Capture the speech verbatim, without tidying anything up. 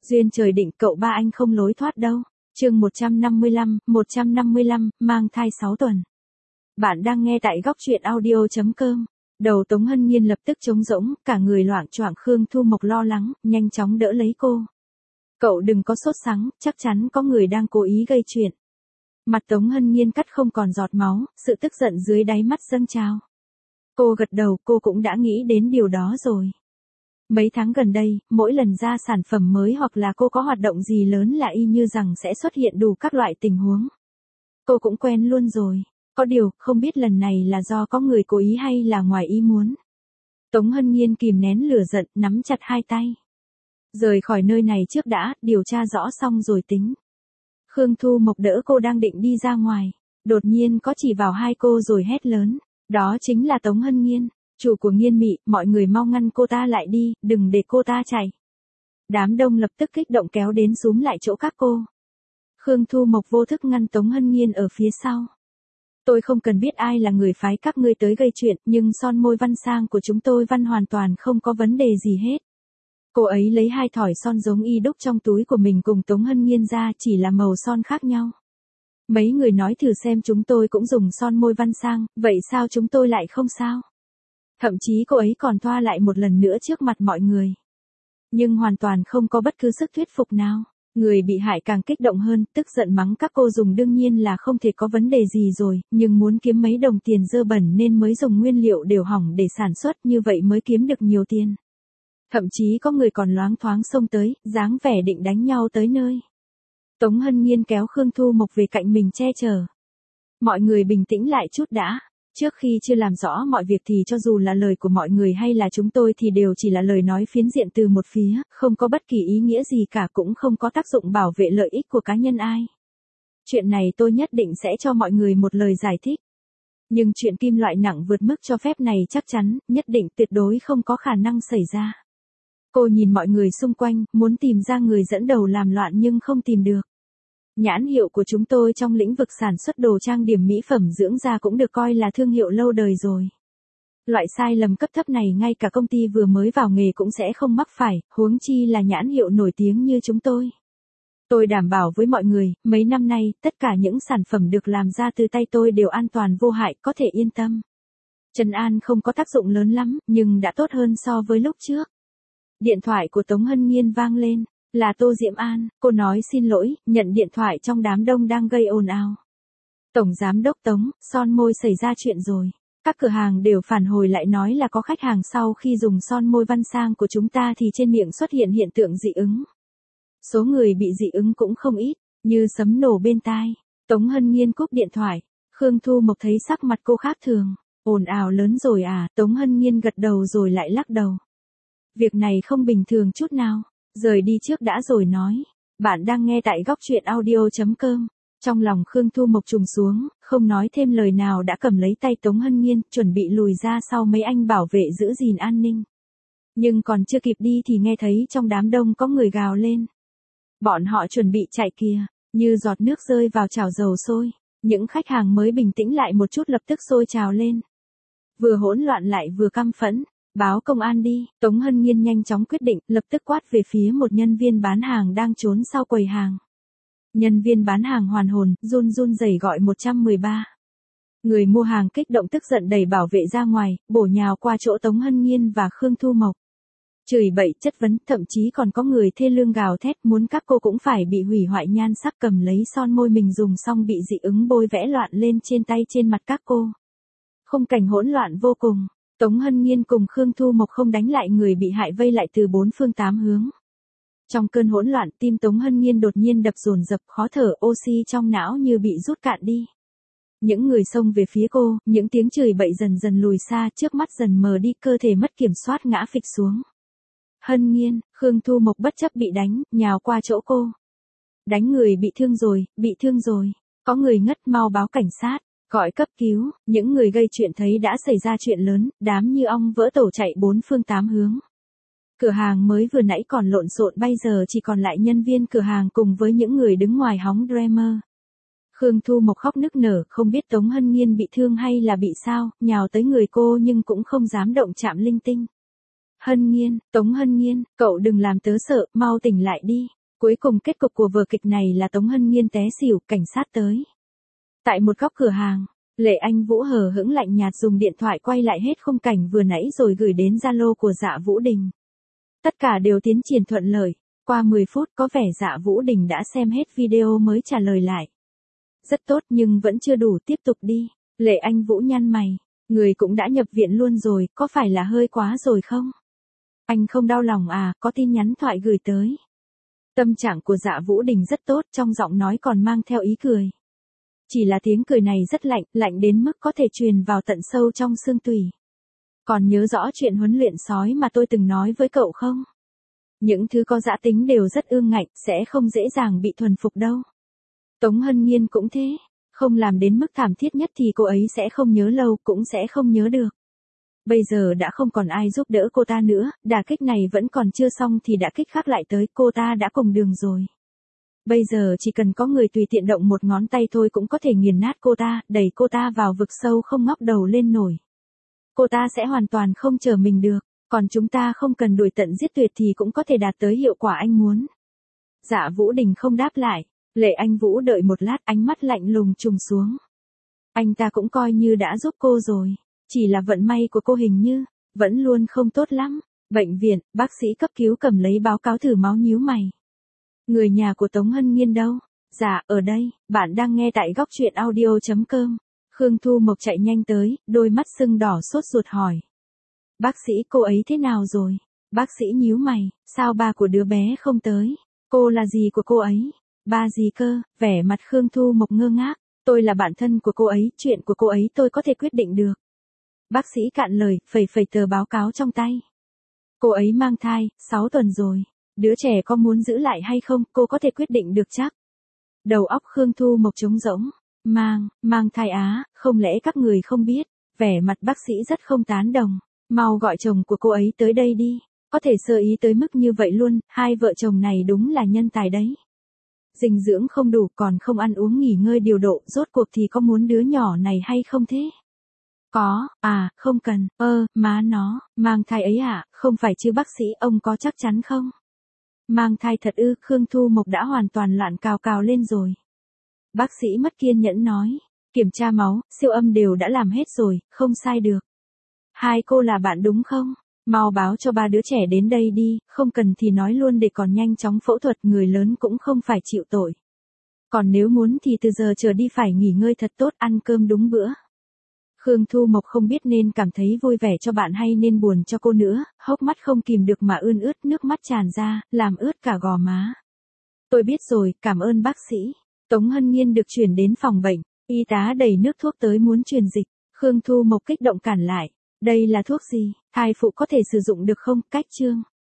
Duyên trời định cậu ba anh không lối thoát đâu. Chương một trăm năm mươi lăm, một trăm năm mươi lăm, mang thai sáu tuần. Bạn đang nghe tại góc truyện audio chấm com. Đầu Tống Hân Nhiên lập tức trống rỗng, cả người loạng choạng. Khương Thu Mộc lo lắng, nhanh chóng đỡ lấy cô. Cậu đừng có sốt sắng, chắc chắn có người đang cố ý gây chuyện. Mặt Tống Hân Nhiên cắt không còn giọt máu, sự tức giận dưới đáy mắt dâng trào. Cô gật đầu, cô cũng đã nghĩ đến điều đó rồi. Mấy tháng gần đây, mỗi lần ra sản phẩm mới hoặc là cô có hoạt động gì lớn là y như rằng sẽ xuất hiện đủ các loại tình huống. Cô cũng quen luôn rồi. Có điều, không biết lần này là do có người cố ý hay là ngoài ý muốn. Tống Hân Nhiên kìm nén lửa giận, nắm chặt hai tay. Rời khỏi nơi này trước đã, điều tra rõ xong rồi tính. Khương Thu Mộc đỡ cô đang định đi ra ngoài. Đột nhiên có chỉ vào hai cô rồi hét lớn. Đó chính là Tống Hân Nhiên, chủ của Nghiên Mị, mọi người mau ngăn cô ta lại đi, đừng để cô ta chạy. Đám đông lập tức kích động kéo đến xúm lại chỗ các cô. Khương Thu Mộc vô thức ngăn Tống Hân Nhiên ở phía sau. Tôi không cần biết ai là người phái các ngươi tới gây chuyện, nhưng son môi Văn Sang của chúng tôi Văn hoàn toàn không có vấn đề gì hết. Cô ấy lấy hai thỏi son giống y đúc trong túi của mình cùng Tống Hân Nhiên ra, chỉ là màu son khác nhau. Mấy người nói thử xem, chúng tôi cũng dùng son môi Văn Sang, vậy sao chúng tôi lại không sao? Thậm chí cô ấy còn thoa lại một lần nữa trước mặt mọi người. Nhưng hoàn toàn không có bất cứ sức thuyết phục nào. Người bị hại càng kích động hơn, tức giận mắng các cô dùng đương nhiên là không thể có vấn đề gì rồi, nhưng muốn kiếm mấy đồng tiền dơ bẩn nên mới dùng nguyên liệu đều hỏng để sản xuất, như vậy mới kiếm được nhiều tiền. Thậm chí có người còn loáng thoáng xông tới, dáng vẻ định đánh nhau tới nơi. Tống Hân Nhiên kéo Khương Thu Mộc về cạnh mình che chở. Mọi người bình tĩnh lại chút đã. Trước khi chưa làm rõ mọi việc thì cho dù là lời của mọi người hay là chúng tôi thì đều chỉ là lời nói phiến diện từ một phía, không có bất kỳ ý nghĩa gì cả, cũng không có tác dụng bảo vệ lợi ích của cá nhân ai. Chuyện này tôi nhất định sẽ cho mọi người một lời giải thích. Nhưng chuyện kim loại nặng vượt mức cho phép này chắc chắn, nhất định tuyệt đối không có khả năng xảy ra. Cô nhìn mọi người xung quanh, muốn tìm ra người dẫn đầu làm loạn nhưng không tìm được. Nhãn hiệu của chúng tôi trong lĩnh vực sản xuất đồ trang điểm mỹ phẩm dưỡng da cũng được coi là thương hiệu lâu đời rồi. Loại sai lầm cấp thấp này ngay cả công ty vừa mới vào nghề cũng sẽ không mắc phải, huống chi là nhãn hiệu nổi tiếng như chúng tôi. Tôi đảm bảo với mọi người, mấy năm nay, tất cả những sản phẩm được làm ra từ tay tôi đều an toàn vô hại, có thể yên tâm. Trấn an không có tác dụng lớn lắm, nhưng đã tốt hơn so với lúc trước. Điện thoại của Tống Hân Nhiên vang lên. Là Tô Diễm An, cô nói xin lỗi, nhận điện thoại trong đám đông đang gây ồn ào. Tổng giám đốc Tống, son môi xảy ra chuyện rồi. Các cửa hàng đều phản hồi lại nói là có khách hàng sau khi dùng son môi Văn Sang của chúng ta thì trên miệng xuất hiện hiện tượng dị ứng. Số người bị dị ứng cũng không ít, như sấm nổ bên tai. Tống Hân Nhiên cúp điện thoại. Khương Thu Mộc thấy sắc mặt cô khác thường. Ồn ào lớn rồi à? Tống Hân Nhiên gật đầu rồi lại lắc đầu. Việc này không bình thường chút nào. Rời đi trước đã rồi nói. Bạn đang nghe tại góc truyện audio chấm com. Trong lòng Khương Thu Mộc trùng xuống, không nói thêm lời nào đã cầm lấy tay Tống Hân Nhiên, chuẩn bị lùi ra sau mấy anh bảo vệ giữ gìn an ninh. Nhưng còn chưa kịp đi thì nghe thấy trong đám đông có người gào lên. Bọn họ chuẩn bị chạy kìa, như giọt nước rơi vào chảo dầu sôi. Những khách hàng mới bình tĩnh lại một chút lập tức sôi trào lên. Vừa hỗn loạn lại vừa căm phẫn. Báo công an đi, Tống Hân Nhiên nhanh chóng quyết định, lập tức quát về phía một nhân viên bán hàng đang trốn sau quầy hàng. Nhân viên bán hàng hoàn hồn, run run rẩy gọi một một ba. Người mua hàng kích động tức giận đẩy bảo vệ ra ngoài, bổ nhào qua chỗ Tống Hân Nhiên và Khương Thu Mộc. Chửi bậy chất vấn, thậm chí còn có người thê lương gào thét muốn các cô cũng phải bị hủy hoại nhan sắc, cầm lấy son môi mình dùng xong bị dị ứng bôi vẽ loạn lên trên tay trên mặt các cô. Khung cảnh hỗn loạn vô cùng. Tống Hân Nhiên cùng Khương Thu Mộc không đánh lại người bị hại vây lại từ bốn phương tám hướng. Trong cơn hỗn loạn, tim Tống Hân Nhiên đột nhiên đập dồn dập, khó thở, oxy trong não như bị rút cạn đi. Những người xông về phía cô, những tiếng chửi bậy dần dần lùi xa, trước mắt dần mờ đi, cơ thể mất kiểm soát ngã phịch xuống. Hân Nhiên, Khương Thu Mộc bất chấp bị đánh, nhào qua chỗ cô. Đánh người bị thương rồi, bị thương rồi. Có người ngất, mau báo cảnh sát. Gọi cấp cứu, những người gây chuyện thấy đã xảy ra chuyện lớn, đám như ong vỡ tổ chạy bốn phương tám hướng. Cửa hàng mới vừa nãy còn lộn xộn bây giờ chỉ còn lại nhân viên cửa hàng cùng với những người đứng ngoài hóng drama. Khương Thu Mộc khóc nức nở, không biết Tống Hân Nhiên bị thương hay là bị sao, nhào tới người cô nhưng cũng không dám động chạm linh tinh. Hân Nhiên, Tống Hân Nhiên, cậu đừng làm tớ sợ, mau tỉnh lại đi. Cuối cùng kết cục của vở kịch này là Tống Hân Nhiên té xỉu, cảnh sát tới. Tại một góc cửa hàng, Lệ Anh Vũ hờ hững lạnh nhạt dùng điện thoại quay lại hết khung cảnh vừa nãy rồi gửi đến Zalo của Dạ Vũ Đình. Tất cả đều tiến triển thuận lợi, qua mười phút có vẻ Dạ Vũ Đình đã xem hết video mới trả lời lại. Rất tốt nhưng vẫn chưa đủ, tiếp tục đi. Lệ Anh Vũ nhăn mày, người cũng đã nhập viện luôn rồi, có phải là hơi quá rồi không? Anh không đau lòng à, có tin nhắn thoại gửi tới. Tâm trạng của Dạ Vũ Đình rất tốt, trong giọng nói còn mang theo ý cười. Chỉ là tiếng cười này rất lạnh, lạnh đến mức có thể truyền vào tận sâu trong xương tủy. Còn nhớ rõ chuyện huấn luyện sói mà tôi từng nói với cậu không? Những thứ có dã tính đều rất ương ngạnh, sẽ không dễ dàng bị thuần phục đâu. Tống Hân Nhiên cũng thế, không làm đến mức thảm thiết nhất thì cô ấy sẽ không nhớ lâu, cũng sẽ không nhớ được. Bây giờ đã không còn ai giúp đỡ cô ta nữa, đả kích này vẫn còn chưa xong thì đả kích khác lại tới, cô ta đã cùng đường rồi. Bây giờ chỉ cần có người tùy tiện động một ngón tay thôi cũng có thể nghiền nát cô ta, đẩy cô ta vào vực sâu không ngóc đầu lên nổi. Cô ta sẽ hoàn toàn không chờ mình được, còn chúng ta không cần đuổi tận giết tuyệt thì cũng có thể đạt tới hiệu quả anh muốn. Dạ Vũ Đình không đáp lại, Lệ Anh Vũ đợi một lát, ánh mắt lạnh lùng trùng xuống. Anh ta cũng coi như đã giúp cô rồi, chỉ là vận may của cô hình như vẫn luôn không tốt lắm. Bệnh viện, bác sĩ cấp cứu cầm lấy báo cáo thử máu nhíu mày. Người nhà của Tống Hân Nhiên đâu? Dạ, ở đây, bạn đang nghe tại góc truyện audio chấm com. Khương Thu Mộc chạy nhanh tới, đôi mắt sưng đỏ sốt ruột hỏi. Bác sĩ, cô ấy thế nào rồi? Bác sĩ nhíu mày, sao ba của đứa bé không tới? Cô là gì của cô ấy? Ba gì cơ? Vẻ mặt Khương Thu Mộc ngơ ngác. Tôi là bạn thân của cô ấy, chuyện của cô ấy tôi có thể quyết định được. Bác sĩ cạn lời, phẩy phẩy tờ báo cáo trong tay. Cô ấy mang thai, sáu tuần rồi. Đứa trẻ có muốn giữ lại hay không, cô có thể quyết định được chắc. Đầu óc Khương Thu Mộc trống rỗng. Mang, mang thai á, không lẽ các người không biết? Vẻ mặt bác sĩ rất không tán đồng. Mau gọi chồng của cô ấy tới đây đi. Có thể sơ ý tới mức như vậy luôn, hai vợ chồng này đúng là nhân tài đấy. Dinh dưỡng không đủ còn không ăn uống nghỉ ngơi điều độ, rốt cuộc thì có muốn đứa nhỏ này hay không thế? Có, à, không cần, ơ, má nó, mang thai ấy à, không phải chứ bác sĩ, ông có chắc chắn không? Mang thai thật ư, Khương Thu Mộc đã hoàn toàn loạn cào cào lên rồi. Bác sĩ mất kiên nhẫn nói, kiểm tra máu, siêu âm đều đã làm hết rồi, không sai được. Hai cô là bạn đúng không? Mau báo cho ba đứa trẻ đến đây đi, không cần thì nói luôn để còn nhanh chóng phẫu thuật, người lớn cũng không phải chịu tội. Còn nếu muốn thì từ giờ trở đi phải nghỉ ngơi thật tốt, ăn cơm đúng bữa. Khương Thu Mộc không biết nên cảm thấy vui vẻ cho bạn hay nên buồn cho cô nữa, hốc mắt không kìm được mà ươn ướt, nước mắt tràn ra, làm ướt cả gò má. Tôi biết rồi, cảm ơn bác sĩ. Tống Hân Nhiên được chuyển đến phòng bệnh, y tá đẩy nước thuốc tới muốn truyền dịch, Khương Thu Mộc kích động cản lại. Đây là thuốc gì, thai phụ có thể sử dụng được không, cách chương.